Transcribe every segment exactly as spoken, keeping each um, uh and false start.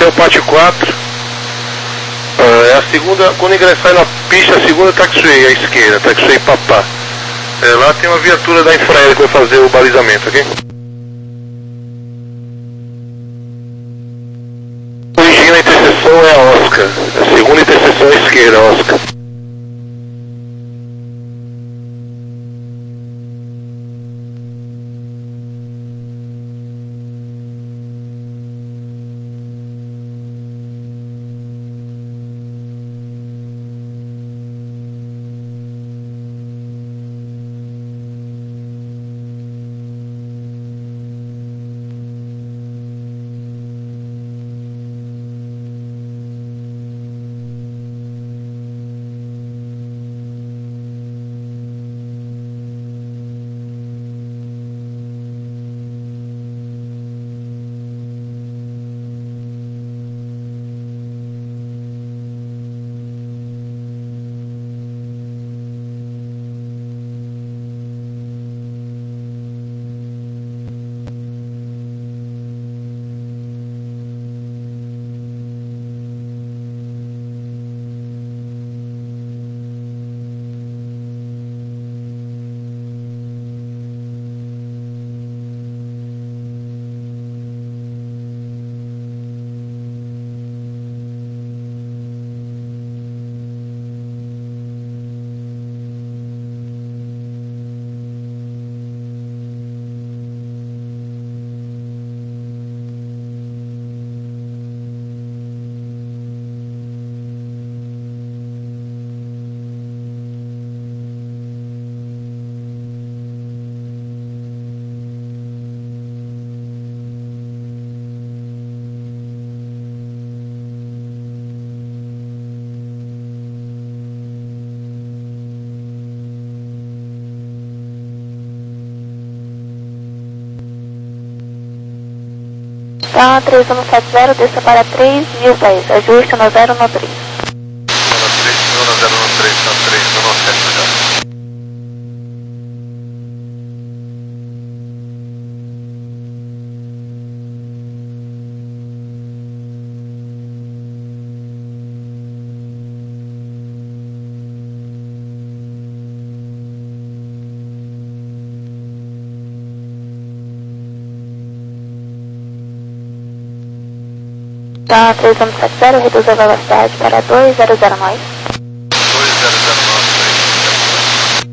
até o pátio quatro. Uh, é a segunda, quando ingressar na pista, a segunda taxiway, à esquerda, taxiway Papá. É, lá tem uma viatura da Infraero que vai fazer o balizamento, ok? Corrigindo, a interseção é a Oscar. A segunda interseção à esquerda, Oscar. Então, três um sete zero, desça para três mil dez, ajuste no zero no três. Zona zero no três, tá três, zona sete já. Então, três um sete zero, reduz a velocidade para dois zero zero nove. dois zero zero nove, três.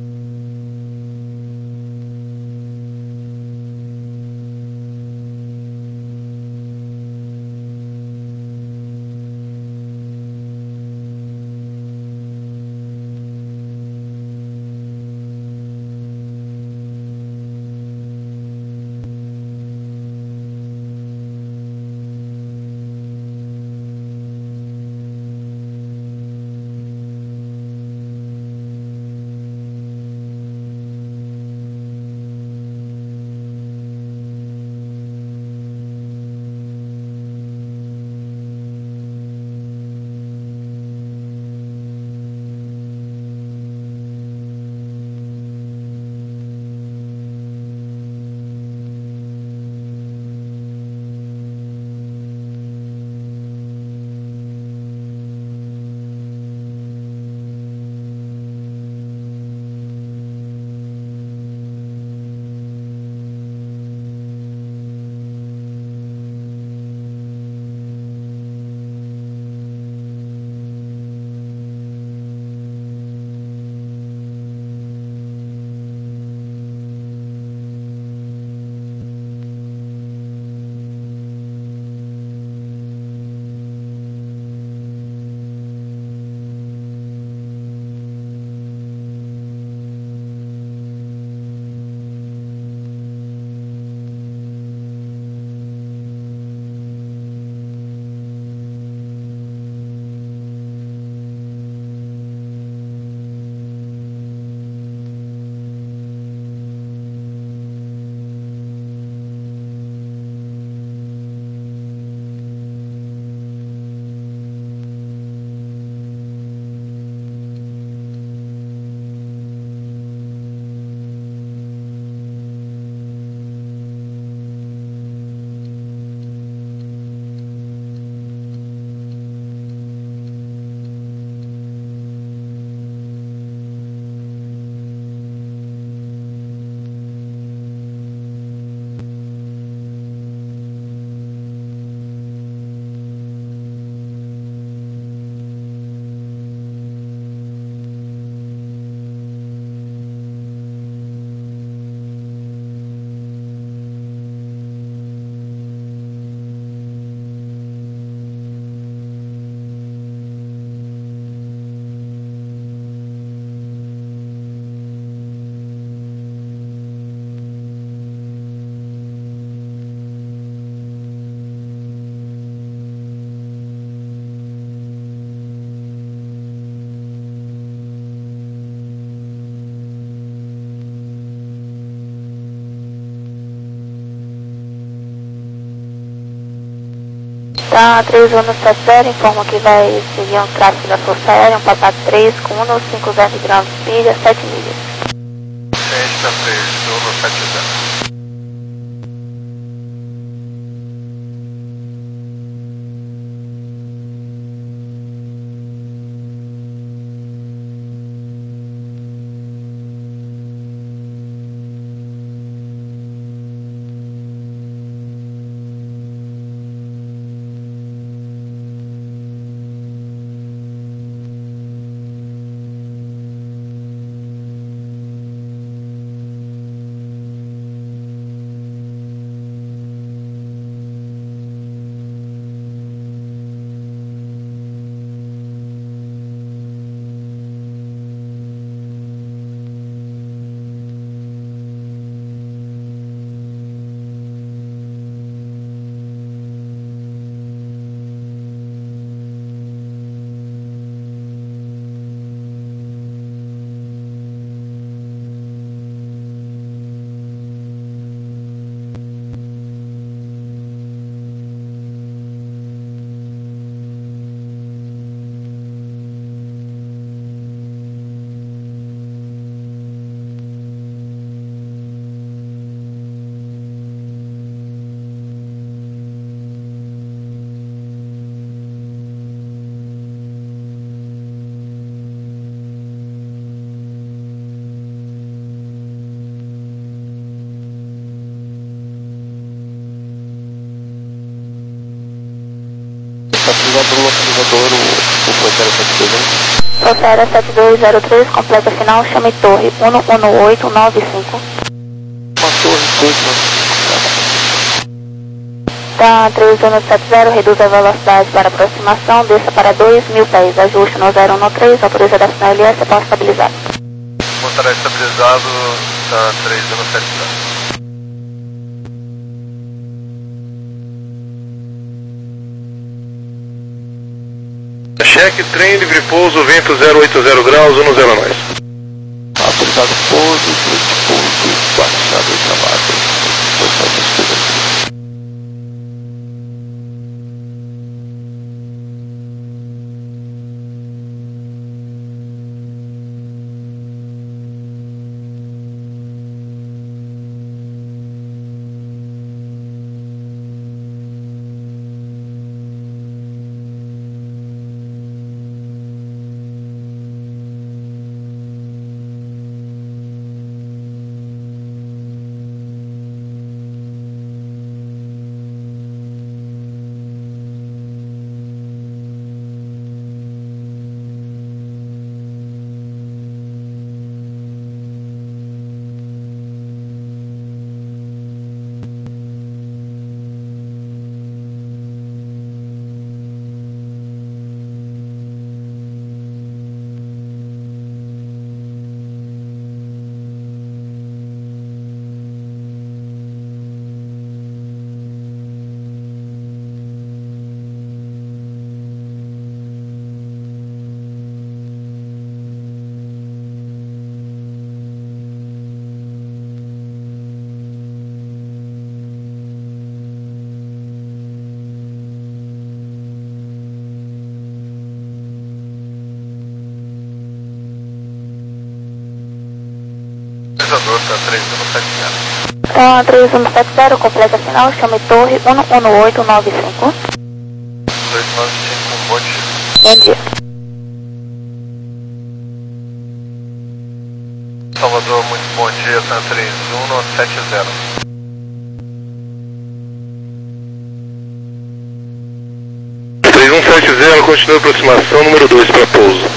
Tá, três um sete zero, informa que vai seguir um tráfego da Força Aérea, um Papa três com um nove cinco zero graus de milha, sete milhas. Senta três um sete zero. Localizador, localizador, o, o Força Aérea sete dois um. Força Aérea sete dois zero três, completa final, chame torre um um oito nove cinco. Uma torre dois nove cinco. Tá, três um sete zero, reduz a velocidade para aproximação, desça para dois mil pés, ajuste no zero um três, autoriza a sinal L S após estabilizado. Montará estabilizado, tá três um sete zero. Cheque, trem, livre pouso, vento zero oito zero graus, um zero mais. Autorizado pouso, de pouso, baixado e travado. Força Aérea sete dois um. Tá três um sete zero. Tá, três um sete zero, completa final, chame torre um um oito nove cinco. dois nove cinco, bom dia. Bom dia. Salvador, muito bom dia, tá três um sete zero. três um sete zero, continua a aproximação, número dois para pouso.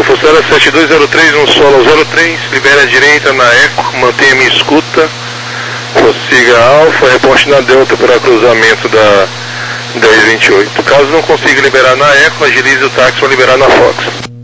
Fussara sete dois zero três no solo zero três, libere a direita na Eco, mantenha minha escuta, prossiga Alfa, reporte na Delta para cruzamento da dez vinte e oito. Caso não consiga liberar na Eco, agilize o táxi para liberar na Fox.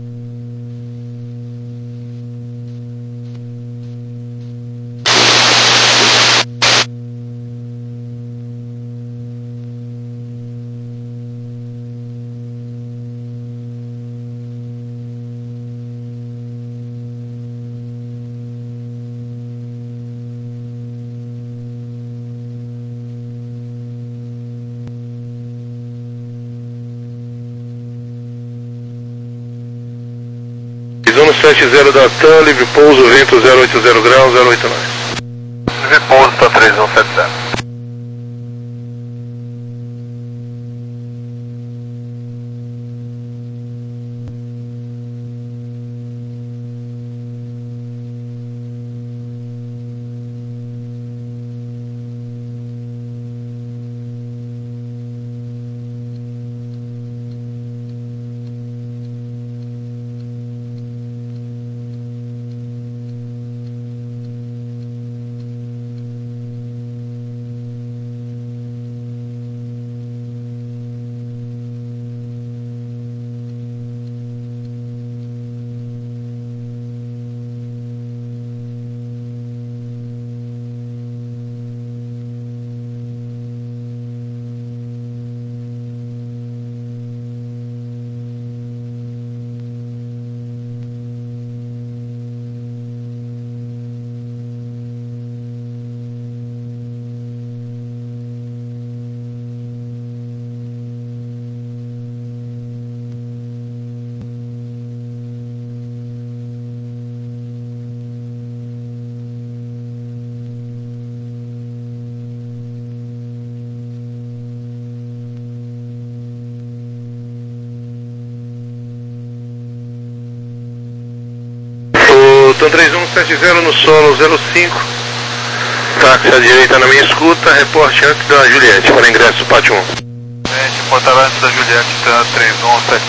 Zona sete zero da TAM, livre pouso, vento zero oito zero graus, zero oito nove. Livre pouso para três um sete zero. TAM três um sete zero no solo zero cinco, táxi à direita na minha escuta, reporte antes da Juliette, para ingresso Pátio um. Reportar antes da Juliette, TAM três um sete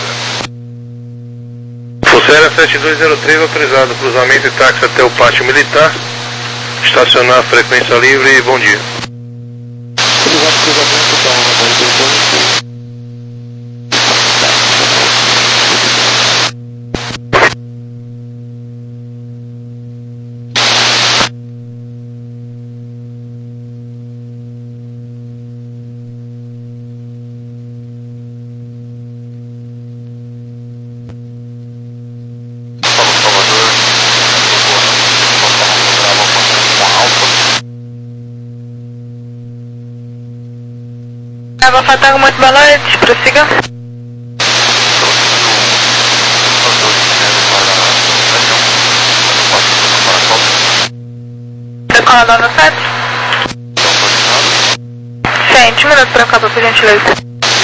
zero. Fussara sete dois zero três autorizado, cruzamento e táxi até o Pátio Militar, estacionar frequência livre e bom dia. Obrigado, cruzamento, então, na dois. Bravo Fantasma, muito boa noite, prossiga. Decolador no sete? Gente, um minuto para cá, por gentileza.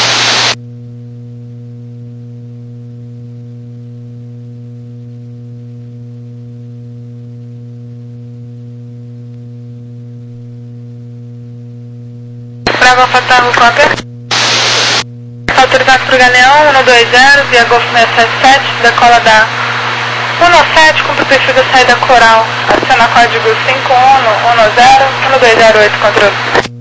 Bravo Fantasma, cópia. Autorizado para o Galeão, um dois zero, via Golf seis sete sete, decola da um sete, cumpre o perfil da saída coral. Aciona código cinco um um zero, um dois zero oito, controle.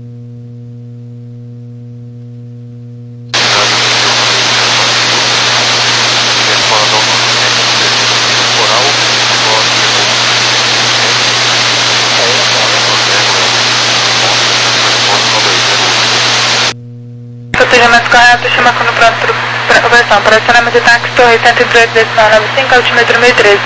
Procedimento correto, chama quando pronto para conversão. Para acionamento de táxi, torre cento e dezoito, decisão noventa e cinco, altímetro mil e treze.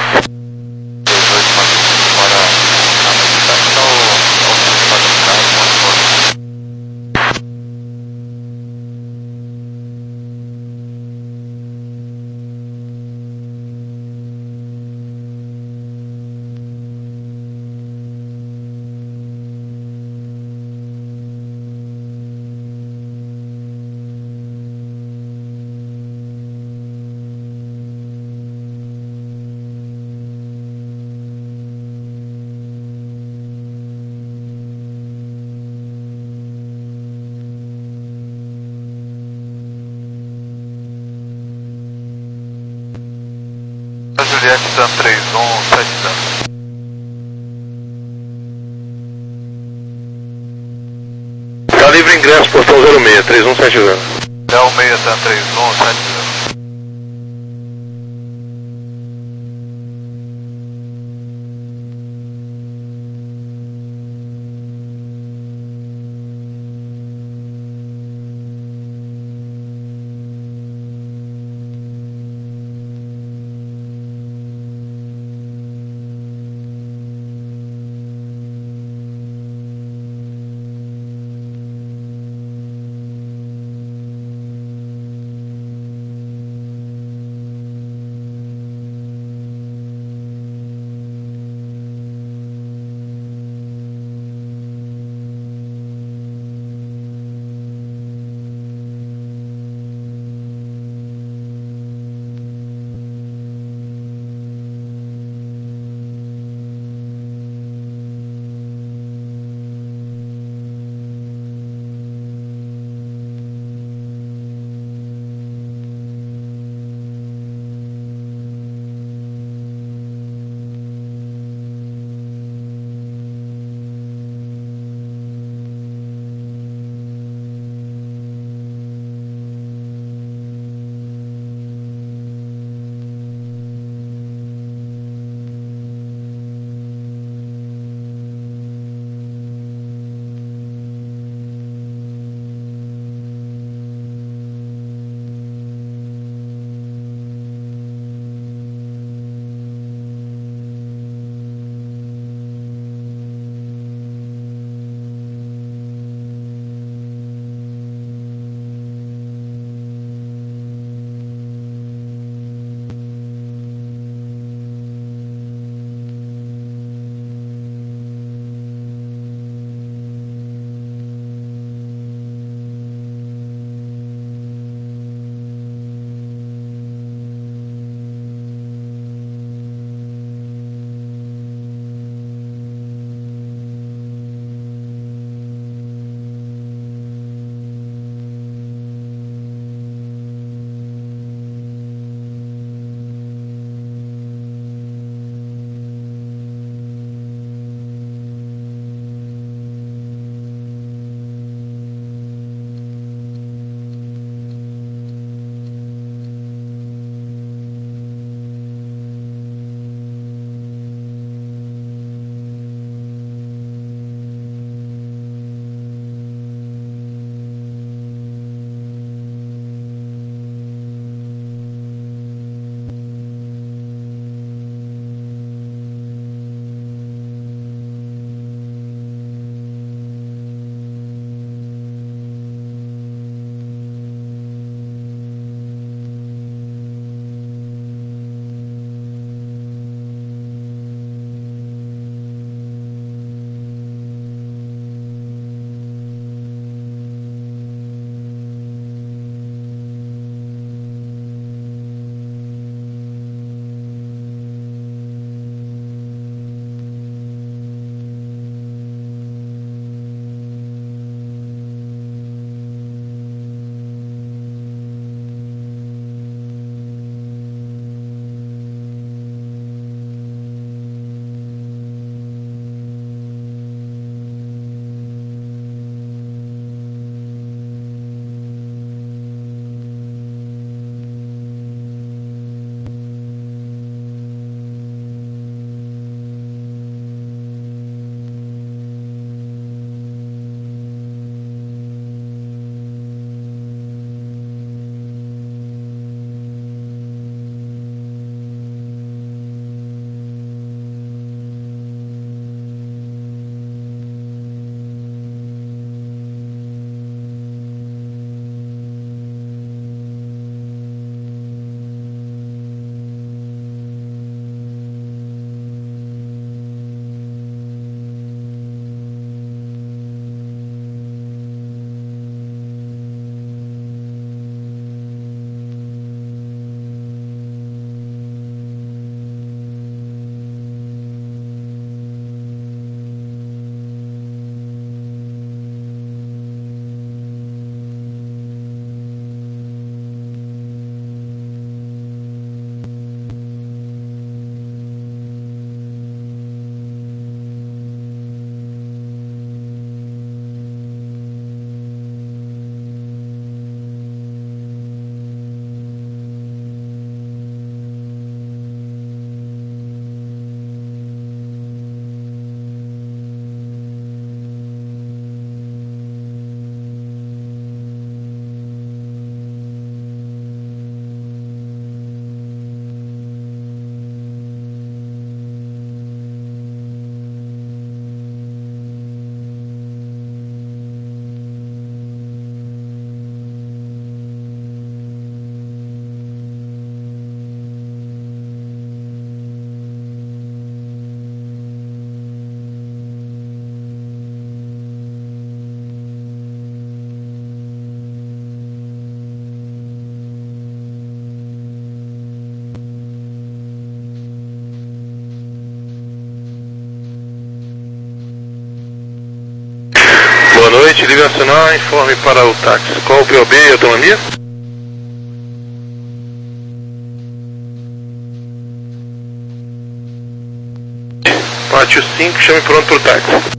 Juliette Tan três um sete zero. Tá livre ingresso, portão zero seis, três um sete zero. Léo seis Tan três um sete zero. noite, Livre Nacional, informe para o táxi. Qual o P O B e autonomia? Pátio cinco, chame pronto para o táxi.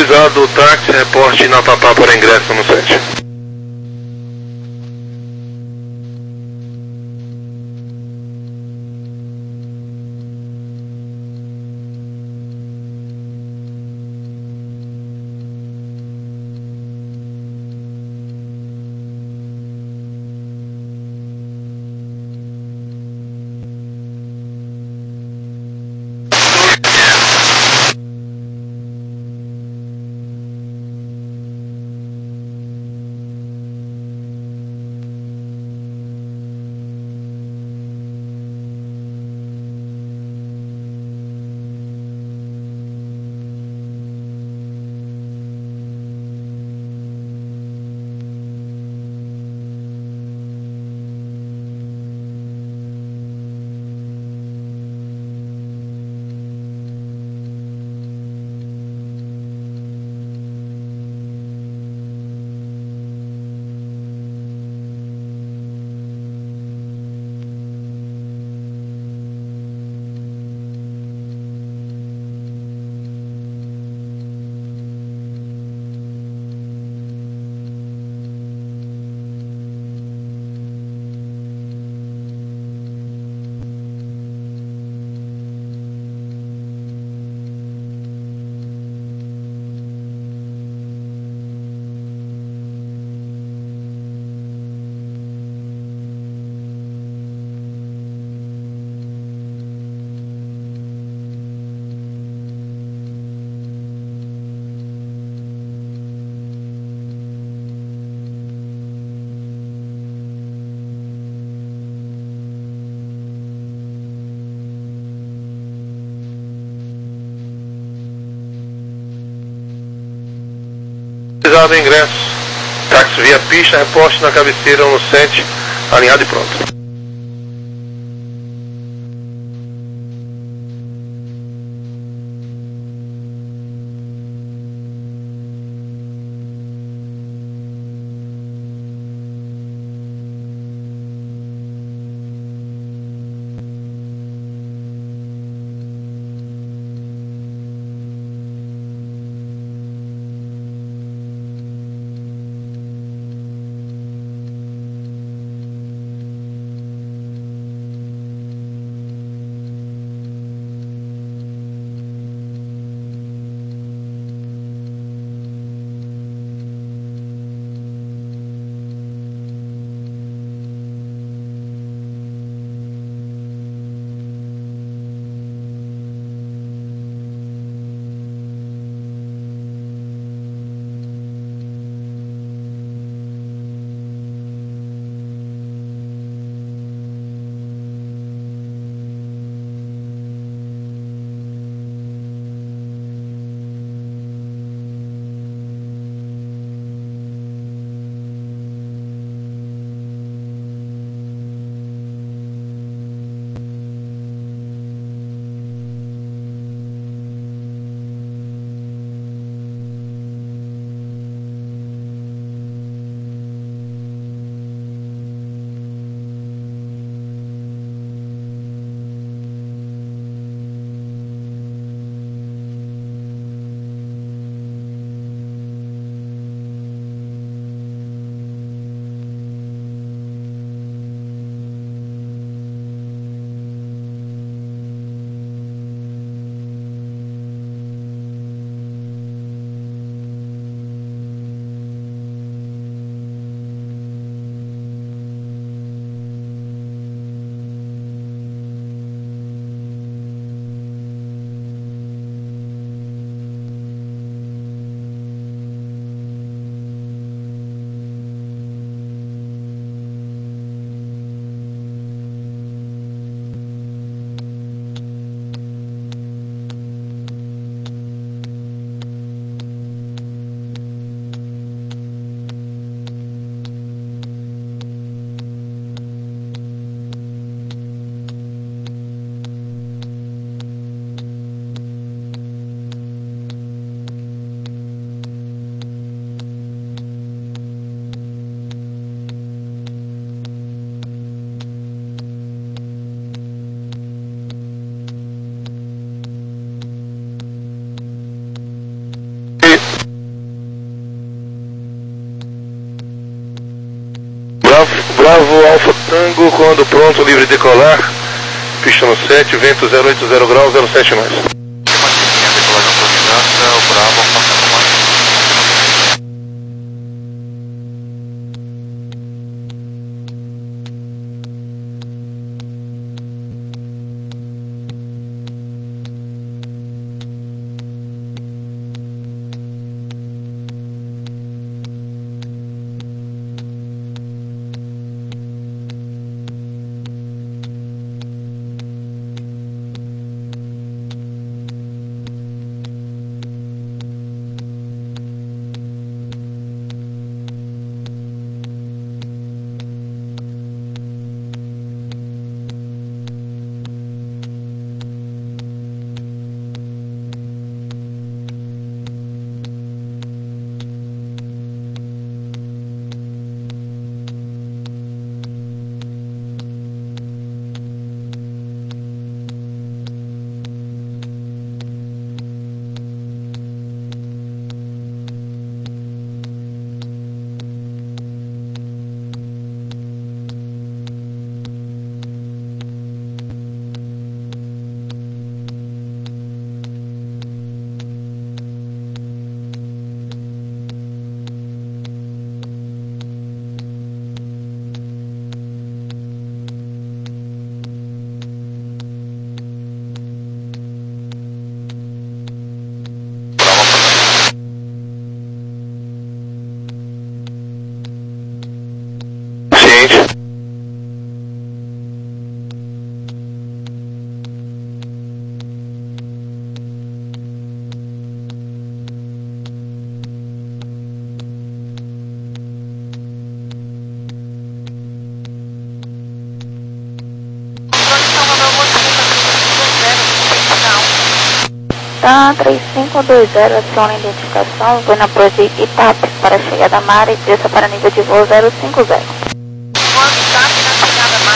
Autorizado o táxi, reporte na Papá para ingresso no sete. Autorizado o ingresso. Táxi via pista, reporte na cabeceira no sete, alinhado e pronto. Tango, quando pronto, livre de decolar. Pista no sete, vento zero oito zero graus, zero sete mais. Mantiquinha, decolagem autorizada, o Bravo, Alfa Tango mais. Tá, três cinco dois zero, aciona a identificação, vou na Proje Itap para a chegada mar e desça para nível de voo zero cinco zero. Quando Itap na chegada mar,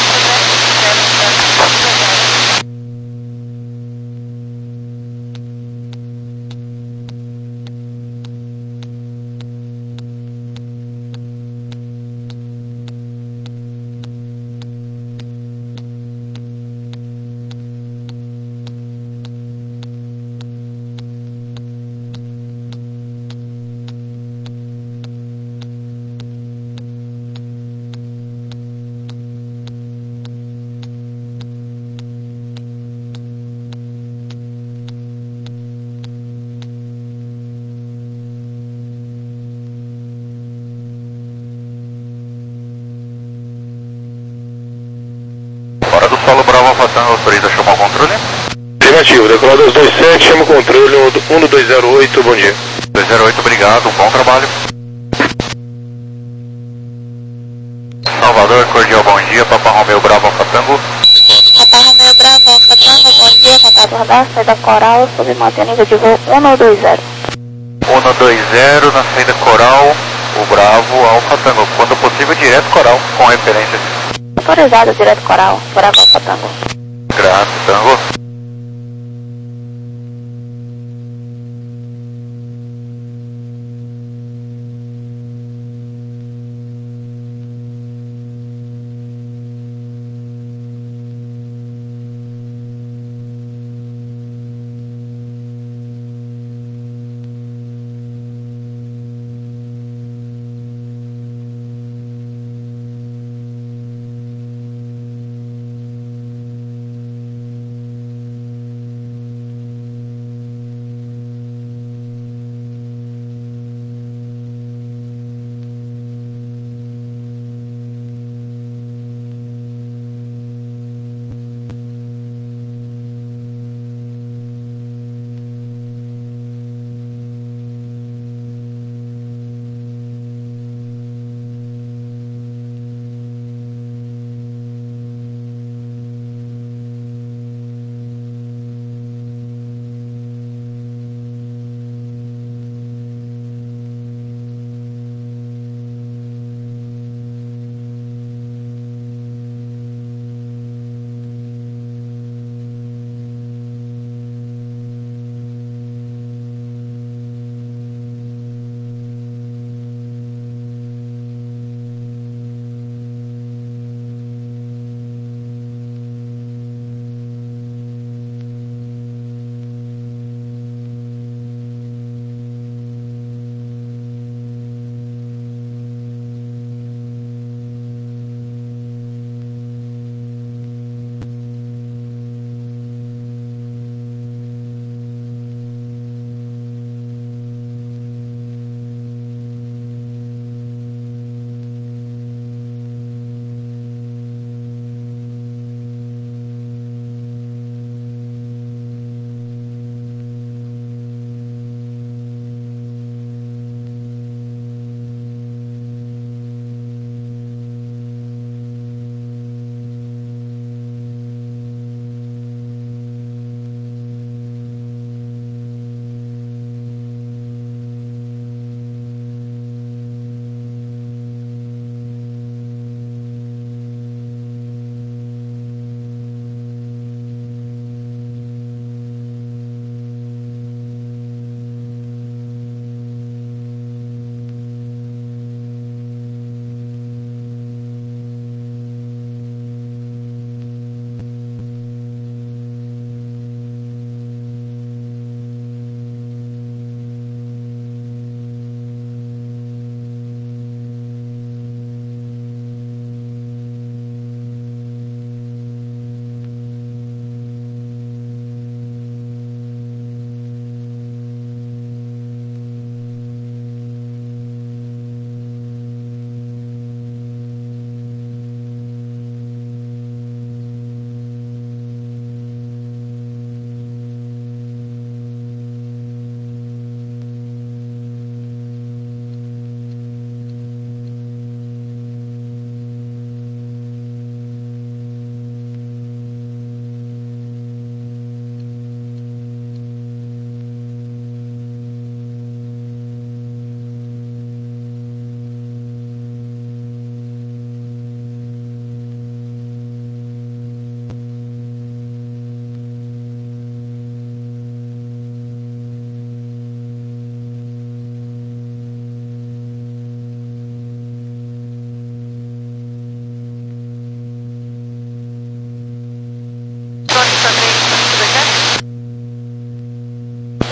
Solo Bravo, Alfa Tango, autoriza chamar o controle? Afirmativo, decolado aos dois sete, chama o controle, um dois zero oito, bom dia. dois zero oito, obrigado, bom trabalho. Salvador, cordial, bom dia, Papa Romeo Bravo, Alfa Tango. Papa Romeo Bravo, Alfa Tango, bom dia, contato radar, saída Coral, sob manter nível de voo um dois zero. um dois zero, na saída Coral, o Bravo, Alfa Tango, quando possível direto Coral, com referência. Autorizado, direto Coral, Bravo, Alfa Tango. Graças, Tango.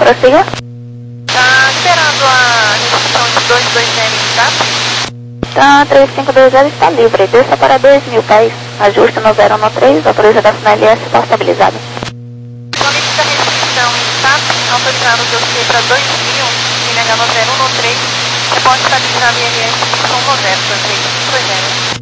Prossiga. Tá esperando a recepção de dois dois zero, tá? Tá, três cinco dois zero está livre. Desça para dois mil pés. Ajuste no zero um três, autorização na L S está estabilizada. Somente da restrição em T A P, autorizado o dossiê para dois mil, N H no zero um três, reporte estabilizado I R S com Roberto, três cinco dois zero.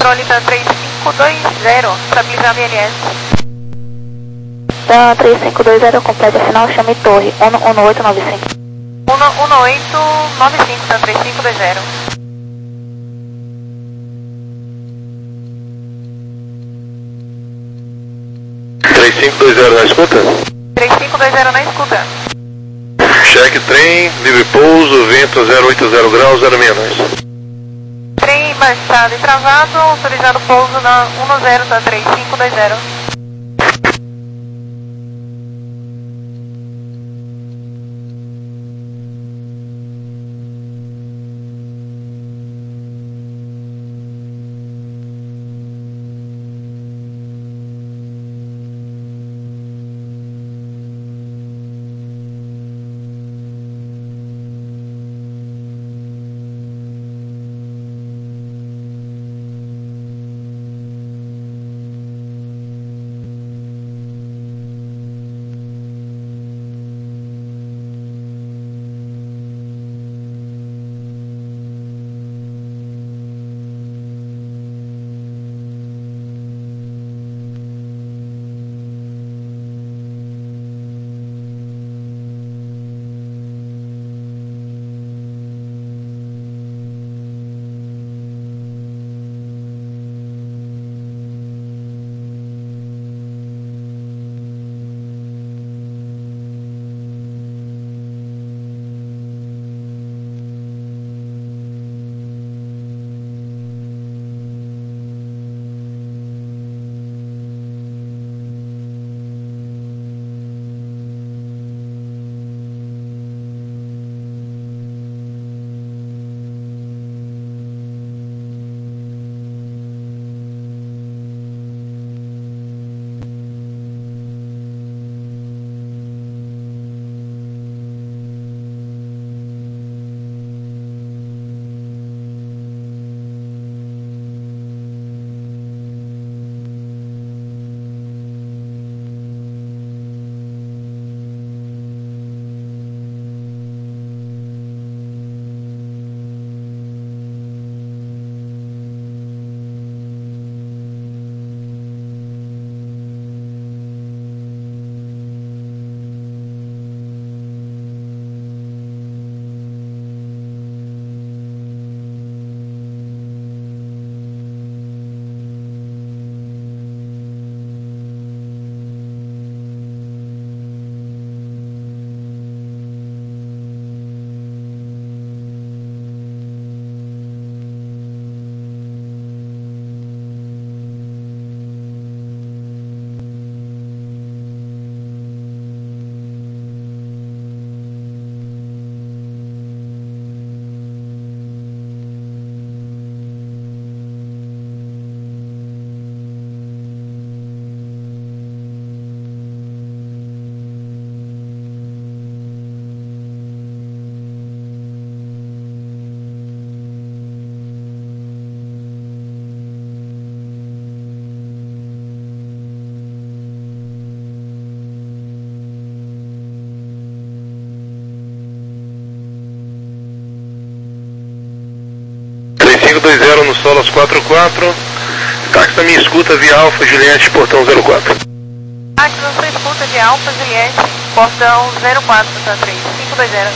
Trolita três cinco dois zero, estabilizado I L S. Da três cinco dois zero, completa final, chame torre, um um oito nove cinco. um um oito nove cinco, da três cinco dois zero. três cinco dois zero na escuta? três cinco dois zero na escuta. Cheque trem, livre pouso, vento zero oito zero graus, zero meia nós. Trem baixado e travado, autorizado pouso na um zero da três cinco dois zero. cinco dois zero no solo aos quatro quatro. Táxi na minha escuta via Alfa Juliette, portão zero quatro. Táxi na sua escuta via Alfa Juliette, portão zero quatro da três cinco dois zero.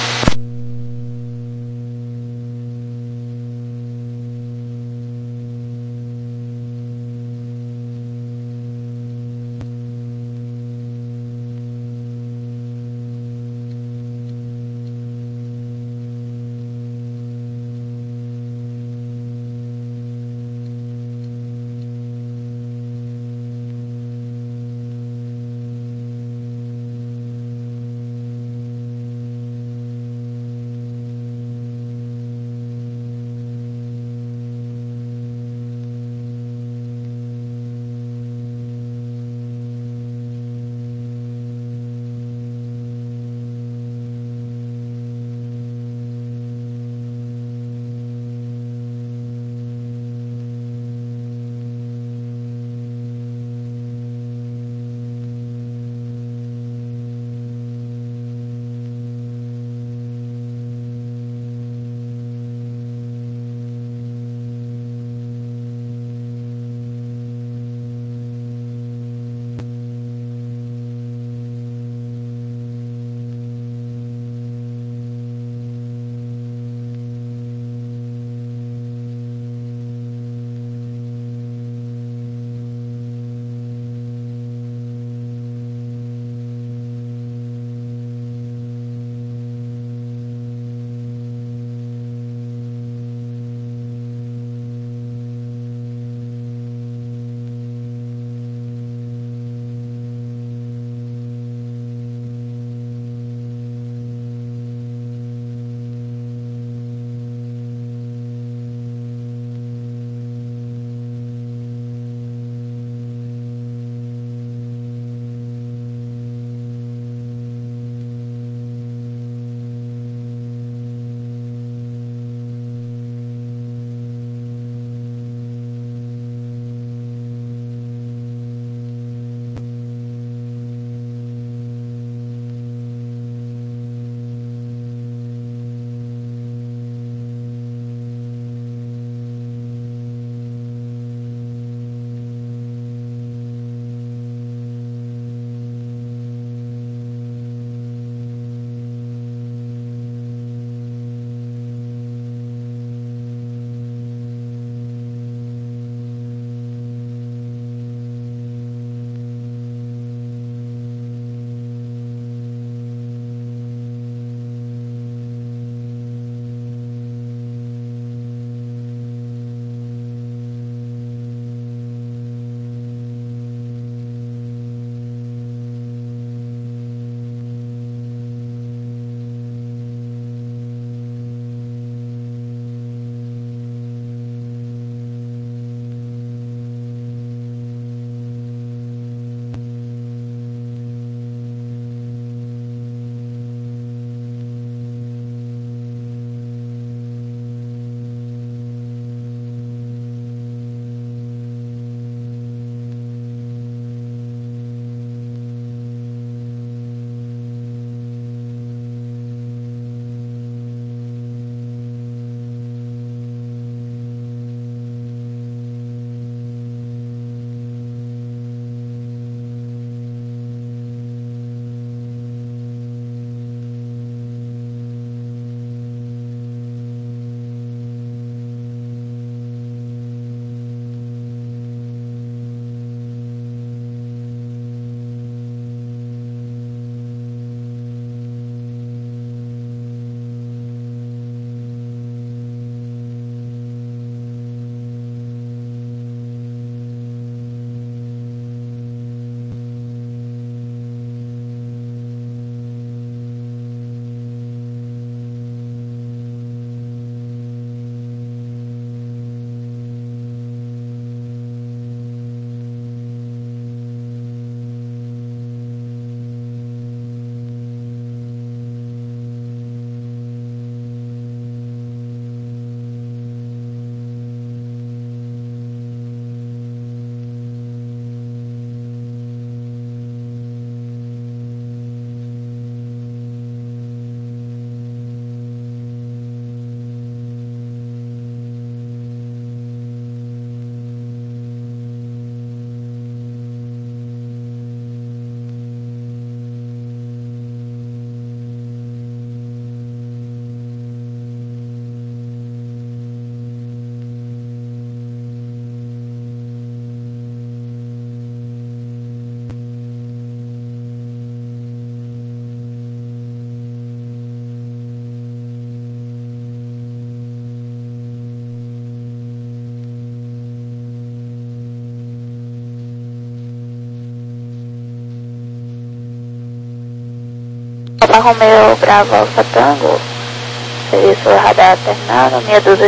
Alfa Romeo Bravo Alfa Tango, serviço radar terminado, meia dúzia